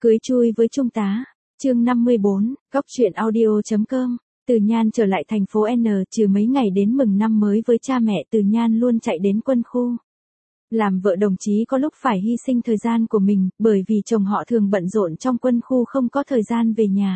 Cưới chui với trung tá. Chương 54, góc truyện audio.com. Từ Nhan trở lại thành phố N trừ mấy ngày đến mừng năm mới với cha mẹ, Từ Nhan luôn chạy đến quân khu. Làm vợ đồng chí có lúc phải hy sinh thời gian của mình, bởi vì chồng họ thường bận rộn trong quân khu không có thời gian về nhà.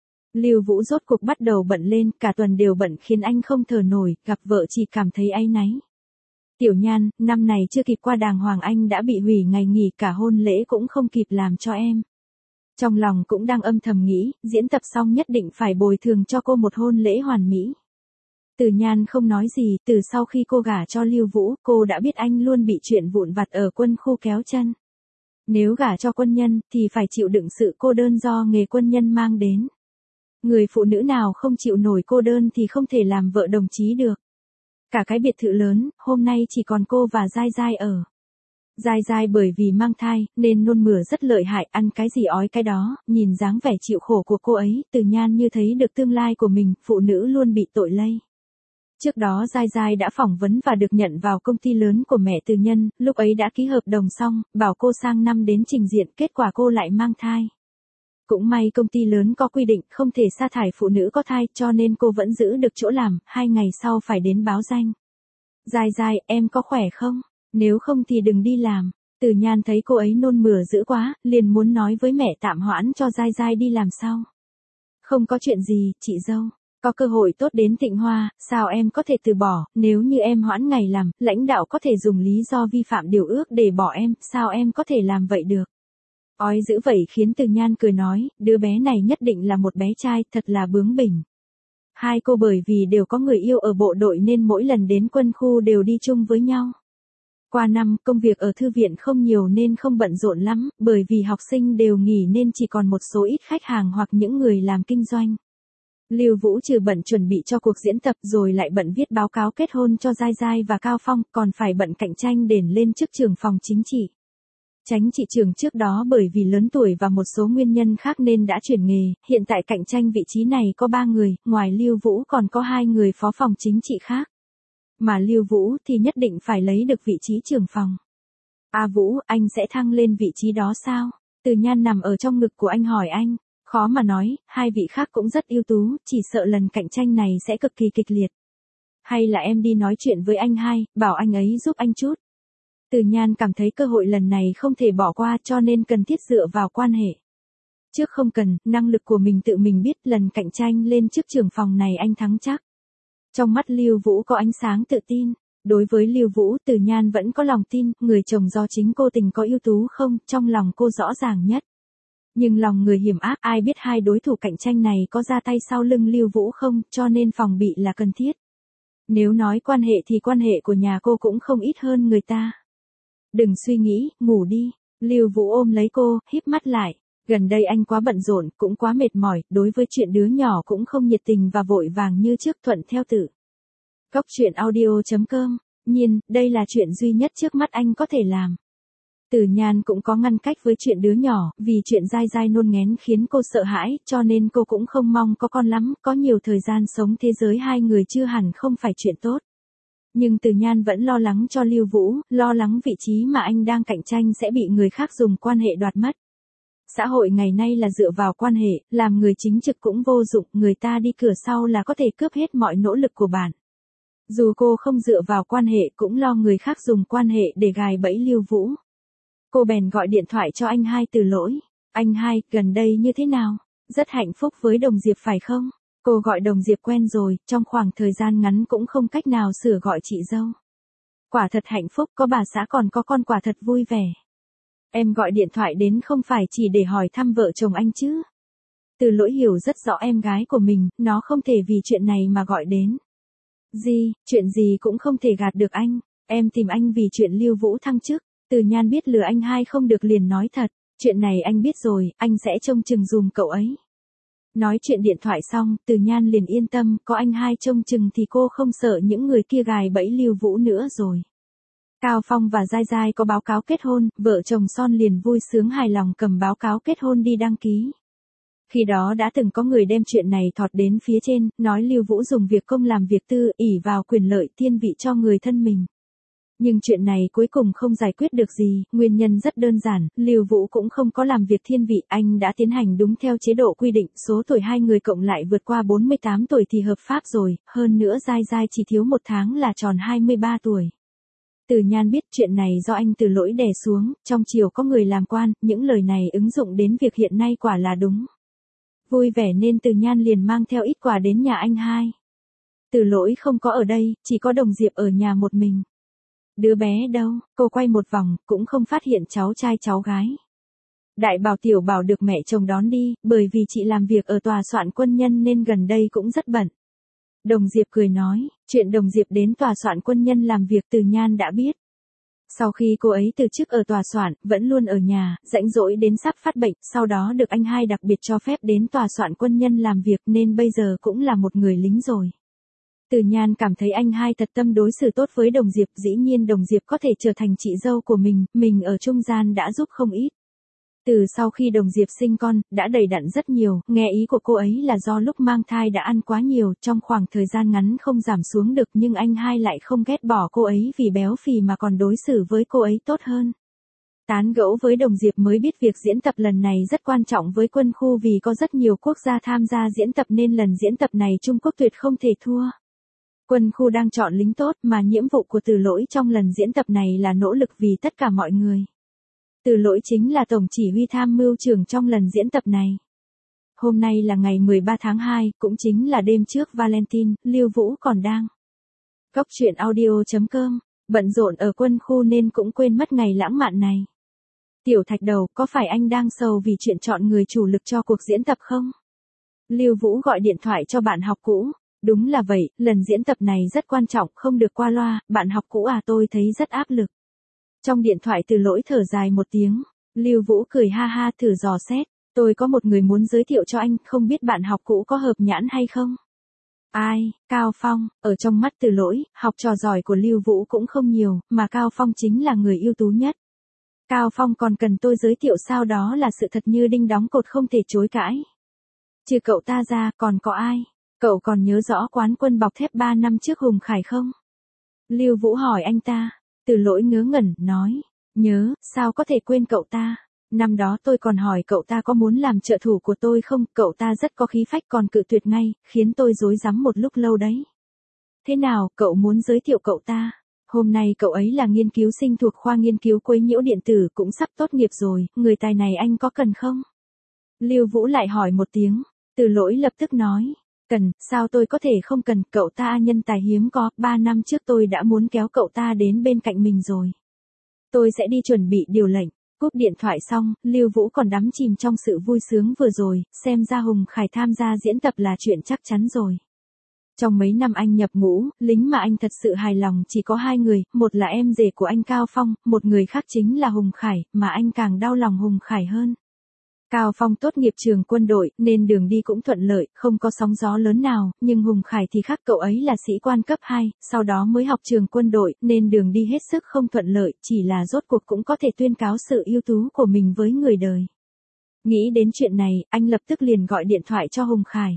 Lưu Vũ rốt cuộc bắt đầu bận lên, cả tuần đều bận khiến anh không thở nổi, gặp vợ chỉ cảm thấy áy náy. Tiểu Nhan, năm này chưa kịp qua đàng hoàng anh đã bị hủy ngày nghỉ, cả hôn lễ cũng không kịp làm cho em. Trong lòng cũng đang âm thầm nghĩ, diễn tập xong nhất định phải bồi thường cho cô một hôn lễ hoàn mỹ. Từ Nhan không nói gì, từ sau khi cô gả cho Lưu Vũ, cô đã biết anh luôn bị chuyện vụn vặt ở quân khu kéo chân. Nếu gả cho quân nhân, thì phải chịu đựng sự cô đơn do nghề quân nhân mang đến. Người phụ nữ nào không chịu nổi cô đơn thì không thể làm vợ đồng chí được. Cả cái biệt thự lớn, hôm nay chỉ còn cô và Giai Giai ở. Giai Giai bởi vì mang thai, nên nôn mửa rất lợi hại, ăn cái gì ói cái đó, nhìn dáng vẻ chịu khổ của cô ấy, Từ Nhan như thấy được tương lai của mình, phụ nữ luôn bị tội lây. Trước đó Giai Giai đã phỏng vấn và được nhận vào công ty lớn của mẹ Từ Nhân, lúc ấy đã ký hợp đồng xong, bảo cô sang năm đến trình diện, kết quả cô lại mang thai. Cũng may công ty lớn có quy định không thể sa thải phụ nữ có thai, cho nên cô vẫn giữ được chỗ làm, 2 ngày sau phải đến báo danh. Giai Giai, em có khỏe không? Nếu không thì đừng đi làm. Từ Nhan thấy cô ấy nôn mửa dữ quá, liền muốn nói với mẹ tạm hoãn cho Giai Giai đi làm sau. Không có chuyện gì, chị dâu. Có cơ hội tốt đến Thịnh Hoa, sao em có thể từ bỏ, nếu như em hoãn ngày làm, lãnh đạo có thể dùng lý do vi phạm điều ước để bỏ em, sao em có thể làm vậy được? Ói dữ vậy khiến Từ Nhan cười nói, đứa bé này nhất định là một bé trai, thật là bướng bỉnh. Hai cô bởi vì đều có người yêu ở bộ đội nên mỗi lần đến quân khu đều đi chung với nhau. Qua năm, công việc ở thư viện không nhiều nên không bận rộn lắm, bởi vì học sinh đều nghỉ nên chỉ còn một số ít khách hàng hoặc những người làm kinh doanh. Lưu Vũ trừ bận chuẩn bị cho cuộc diễn tập rồi lại bận viết báo cáo kết hôn cho Giai Giai và Cao Phong, còn phải bận cạnh tranh để lên chức trưởng phòng chính trị. Chánh trị trưởng trước đó bởi vì lớn tuổi và một số nguyên nhân khác nên đã chuyển nghề, hiện tại cạnh tranh vị trí này có 3 người, ngoài Lưu Vũ còn có 2 người phó phòng chính trị khác. Mà Lưu Vũ thì nhất định phải lấy được vị trí trưởng phòng. Vũ, anh sẽ thăng lên vị trí đó sao? Từ Nhan nằm ở trong ngực của anh hỏi anh, khó mà nói, 2 vị khác cũng rất ưu tú, chỉ sợ lần cạnh tranh này sẽ cực kỳ kịch liệt. Hay là em đi nói chuyện với anh hai, bảo anh ấy giúp anh chút. Từ Nhan cảm thấy cơ hội lần này không thể bỏ qua cho nên cần thiết dựa vào quan hệ. Trước không cần, năng lực của mình tự mình biết, lần cạnh tranh lên chức trưởng phòng này anh thắng chắc. Trong mắt Lưu Vũ có ánh sáng tự tin. Đối với Lưu Vũ, Từ Nhan vẫn có lòng tin, người chồng do chính cô tình có ưu tú không, trong lòng cô rõ ràng nhất. Nhưng lòng người hiểm ác, ai biết hai đối thủ cạnh tranh này có ra tay sau lưng Lưu Vũ không, cho nên phòng bị là cần thiết. Nếu nói quan hệ thì quan hệ của nhà cô cũng không ít hơn người ta. Đừng suy nghĩ, ngủ đi. Lưu Vũ ôm lấy cô, híp mắt lại. Gần đây anh quá bận rộn, cũng quá mệt mỏi, đối với chuyện đứa nhỏ cũng không nhiệt tình và vội vàng như trước, thuận theo tự. Góc truyện audio.com. Nhiên, đây là chuyện duy nhất trước mắt anh có thể làm. Từ Nhan cũng có ngăn cách với chuyện đứa nhỏ, vì chuyện Giai Giai nôn nghén khiến cô sợ hãi, cho nên cô cũng không mong có con lắm, có nhiều thời gian sống thế giới hai người chưa hẳn không phải chuyện tốt. Nhưng Từ Nhan vẫn lo lắng cho Lưu Vũ, lo lắng vị trí mà anh đang cạnh tranh sẽ bị người khác dùng quan hệ đoạt mất. Xã hội ngày nay là dựa vào quan hệ, làm người chính trực cũng vô dụng, người ta đi cửa sau là có thể cướp hết mọi nỗ lực của bạn. Dù cô không dựa vào quan hệ cũng lo người khác dùng quan hệ để gài bẫy Lưu Vũ. Cô bèn gọi điện thoại cho anh hai Từ Lỗi. Anh hai, gần đây như thế nào? Rất hạnh phúc với Đồng Diệp phải không? Cô gọi Đồng Diệp quen rồi, trong khoảng thời gian ngắn cũng không cách nào sửa gọi chị dâu. Quả thật hạnh phúc, có bà xã còn có con, quả thật vui vẻ. Em gọi điện thoại đến không phải chỉ để hỏi thăm vợ chồng anh chứ? Từ Lỗi hiểu rất rõ em gái của mình, nó không thể vì chuyện này mà gọi đến. Chuyện gì cũng không thể gạt được anh. Em tìm anh vì chuyện Lưu Vũ thăng chức. Từ Nhan biết lừa anh hai không được liền nói thật. Chuyện này anh biết rồi, anh sẽ trông chừng dùm cậu ấy. Nói chuyện điện thoại xong, Từ Nhan liền yên tâm, có anh hai trông chừng thì cô không sợ những người kia gài bẫy Lưu Vũ nữa rồi. Cao Phong và Giai Giai có báo cáo kết hôn, vợ chồng son liền vui sướng hài lòng cầm báo cáo kết hôn đi đăng ký. Khi đó đã từng có người đem chuyện này thọt đến phía trên, nói Lưu Vũ dùng việc công làm việc tư, ỷ vào quyền lợi thiên vị cho người thân mình. Nhưng chuyện này cuối cùng không giải quyết được gì, nguyên nhân rất đơn giản, Lưu Vũ cũng không có làm việc thiên vị, anh đã tiến hành đúng theo chế độ quy định, số tuổi hai người cộng lại vượt qua 48 tuổi thì hợp pháp rồi, hơn nữa Giai Giai chỉ thiếu 1 tháng là tròn 23 tuổi. Từ Nhan biết chuyện này do anh Từ Lỗi đè xuống, trong triều có người làm quan, những lời này ứng dụng đến việc hiện nay quả là đúng. Vui vẻ nên Từ Nhan liền mang theo ít quà đến nhà anh hai. Từ Lỗi không có ở đây, chỉ có Đồng Diệp ở nhà một mình. Đứa bé đâu, cô quay một vòng, cũng không phát hiện cháu trai cháu gái. Đại Bảo Tiểu Bảo được mẹ chồng đón đi, bởi vì chị làm việc ở tòa soạn quân nhân nên gần đây cũng rất bận. Đồng Diệp cười nói, chuyện Đồng Diệp đến tòa soạn quân nhân làm việc Từ Nhan đã biết. Sau khi cô ấy từ chức ở tòa soạn, vẫn luôn ở nhà, rãnh rỗi đến sắp phát bệnh, sau đó được anh hai đặc biệt cho phép đến tòa soạn quân nhân làm việc nên bây giờ cũng là một người lính rồi. Từ Nhan cảm thấy anh hai thật tâm đối xử tốt với Đồng Diệp, dĩ nhiên Đồng Diệp có thể trở thành chị dâu của mình ở trung gian đã giúp không ít. Từ sau khi Đồng Diệp sinh con, đã đầy đặn rất nhiều, nghe ý của cô ấy là do lúc mang thai đã ăn quá nhiều, trong khoảng thời gian ngắn không giảm xuống được nhưng anh hai lại không ghét bỏ cô ấy vì béo phì mà còn đối xử với cô ấy tốt hơn. Tán gẫu với Đồng Diệp mới biết việc diễn tập lần này rất quan trọng với quân khu vì có rất nhiều quốc gia tham gia diễn tập nên lần diễn tập này Trung Quốc tuyệt không thể thua. Quân khu đang chọn lính tốt mà nhiệm vụ của Từ Lỗi trong lần diễn tập này là nỗ lực vì tất cả mọi người. Từ Lỗi chính là tổng chỉ huy tham mưu trưởng trong lần diễn tập này. Hôm nay là ngày 13 tháng 2, cũng chính là đêm trước Valentine, Lưu Vũ còn đang. Góc truyện audio.com, bận rộn ở quân khu nên cũng quên mất ngày lãng mạn này. Tiểu Thạch Đầu, có phải anh đang sầu vì chuyện chọn người chủ lực cho cuộc diễn tập không? Lưu Vũ gọi điện thoại cho bạn học cũ. Đúng là vậy, lần diễn tập này rất quan trọng, không được qua loa, bạn học cũ à, tôi thấy rất áp lực. Trong điện thoại Từ Lỗi thở dài một tiếng, Lưu Vũ cười ha ha thử dò xét, tôi có một người muốn giới thiệu cho anh, không biết bạn học cũ có hợp nhãn hay không? Ai, Cao Phong, ở trong mắt Từ Lỗi, học trò giỏi của Lưu Vũ cũng không nhiều, mà Cao Phong chính là người ưu tú nhất. Cao Phong còn cần tôi giới thiệu sao, đó là sự thật như đinh đóng cột không thể chối cãi. Trừ cậu ta ra, còn có ai? Cậu còn nhớ rõ quán quân bọc thép 3 năm trước Hùng Khải không? Lưu Vũ hỏi anh ta. Từ Lỗi ngớ ngẩn, nói. Nhớ, sao có thể quên cậu ta? Năm đó tôi còn hỏi cậu ta có muốn làm trợ thủ của tôi không, cậu ta rất có khí phách còn cự tuyệt ngay, khiến tôi rối rắm một lúc lâu đấy. Thế nào, cậu muốn giới thiệu cậu ta? Hôm nay cậu ấy là nghiên cứu sinh thuộc khoa nghiên cứu quấy nhiễu điện tử cũng sắp tốt nghiệp rồi, người tài này anh có cần không? Lưu Vũ lại hỏi một tiếng. Từ Lỗi lập tức nói. Cần, sao tôi có thể không cần, cậu ta nhân tài hiếm có, 3 năm trước tôi đã muốn kéo cậu ta đến bên cạnh mình rồi. Tôi sẽ đi chuẩn bị điều lệnh. Cúp điện thoại xong, Lưu Vũ còn đắm chìm trong sự vui sướng vừa rồi, xem ra Hùng Khải tham gia diễn tập là chuyện chắc chắn rồi. Trong mấy năm anh nhập ngũ, lính mà anh thật sự hài lòng chỉ có 2 người, một là em rể của anh Cao Phong, một người khác chính là Hùng Khải, mà anh càng đau lòng Hùng Khải hơn. Cao Phong tốt nghiệp trường quân đội, nên đường đi cũng thuận lợi, không có sóng gió lớn nào, nhưng Hùng Khải thì khác, cậu ấy là sĩ quan cấp 2, sau đó mới học trường quân đội, nên đường đi hết sức không thuận lợi, chỉ là rốt cuộc cũng có thể tuyên cáo sự ưu tú của mình với người đời. Nghĩ đến chuyện này, anh lập tức liền gọi điện thoại cho Hùng Khải.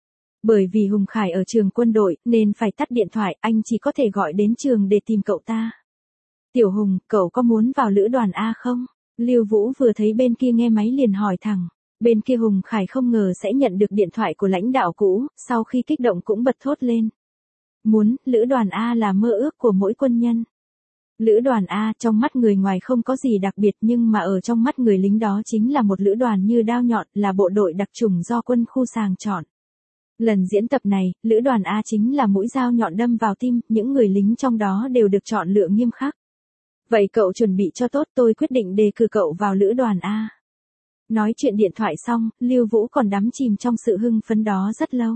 Bởi vì Hùng Khải ở trường quân đội, nên phải tắt điện thoại, anh chỉ có thể gọi đến trường để tìm cậu ta. Tiểu Hùng, cậu có muốn vào lữ đoàn A không? Lưu Vũ vừa thấy bên kia nghe máy liền hỏi thẳng. Bên kia Hùng Khải không ngờ sẽ nhận được điện thoại của lãnh đạo cũ, sau khi kích động cũng bật thốt lên. Muốn, lữ đoàn A là mơ ước của mỗi quân nhân. Lữ đoàn A trong mắt người ngoài không có gì đặc biệt nhưng mà ở trong mắt người lính đó chính là một lữ đoàn như đao nhọn, là bộ đội đặc chủng do quân khu sàng chọn. Lần diễn tập này, lữ đoàn A chính là mũi dao nhọn đâm vào tim, những người lính trong đó đều được chọn lựa nghiêm khắc. Vậy cậu chuẩn bị cho tốt, tôi quyết định đề cử cậu vào lữ đoàn A. Nói chuyện điện thoại xong, Lưu Vũ còn đắm chìm trong sự hưng phấn đó rất lâu.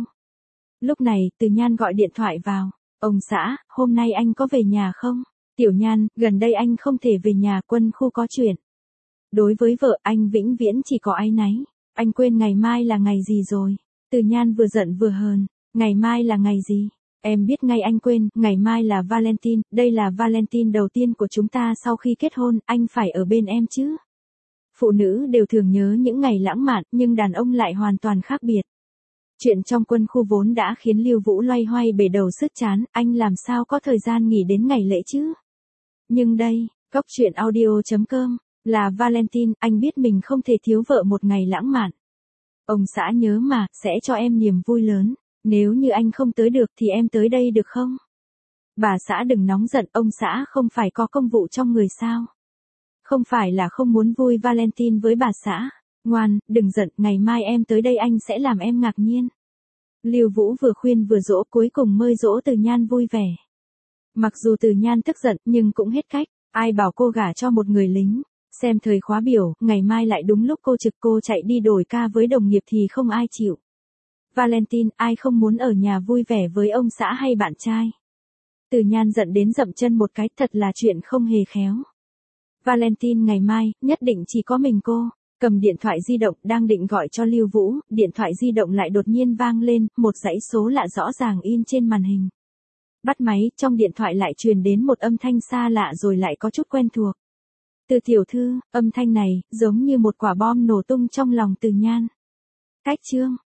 Lúc này, Từ Nhan gọi điện thoại vào. Ông xã, hôm nay anh có về nhà không? Tiểu Nhan, gần đây anh không thể về nhà, quân khu có chuyện. Đối với vợ, anh vĩnh viễn chỉ có áy náy. Anh quên ngày mai là ngày gì rồi? Từ Nhan vừa giận vừa hờn. Ngày mai là ngày gì? Em biết ngay anh quên, ngày mai là Valentine, đây là Valentine đầu tiên của chúng ta sau khi kết hôn, anh phải ở bên em chứ. Phụ nữ đều thường nhớ những ngày lãng mạn, nhưng đàn ông lại hoàn toàn khác biệt. Chuyện trong quân khu vốn đã khiến Lưu Vũ loay hoay bể đầu sứt chán, anh làm sao có thời gian nghỉ đến ngày lễ chứ? Nhưng đây, Cốc truyện audio.com, là Valentine, anh biết mình không thể thiếu vợ một ngày lãng mạn. Ông xã nhớ mà, sẽ cho em niềm vui lớn. Nếu như anh không tới được thì em tới đây được không? Bà xã đừng nóng giận, ông xã không phải có công vụ trong người sao? Không phải là không muốn vui Valentine với bà xã. Ngoan, đừng giận, ngày mai em tới đây anh sẽ làm em ngạc nhiên. Lưu Vũ vừa khuyên vừa dỗ, cuối cùng mơi dỗ Từ Nhan vui vẻ. Mặc dù Từ Nhan tức giận nhưng cũng hết cách, ai bảo cô gả cho một người lính. Xem thời khóa biểu, ngày mai lại đúng lúc cô trực, cô chạy đi đổi ca với đồng nghiệp thì không ai chịu. Valentine, ai không muốn ở nhà vui vẻ với ông xã hay bạn trai. Từ Nhan giận đến dậm chân một cái, thật là chuyện không hề khéo. Valentine ngày mai, nhất định chỉ có mình cô. Cầm điện thoại di động, đang định gọi cho Lưu Vũ, điện thoại di động lại đột nhiên vang lên, một dãy số lạ rõ ràng in trên màn hình. Bắt máy, trong điện thoại lại truyền đến một âm thanh xa lạ rồi lại có chút quen thuộc. Từ tiểu thư, âm thanh này, giống như một quả bom nổ tung trong lòng Từ Nhan. Cách chương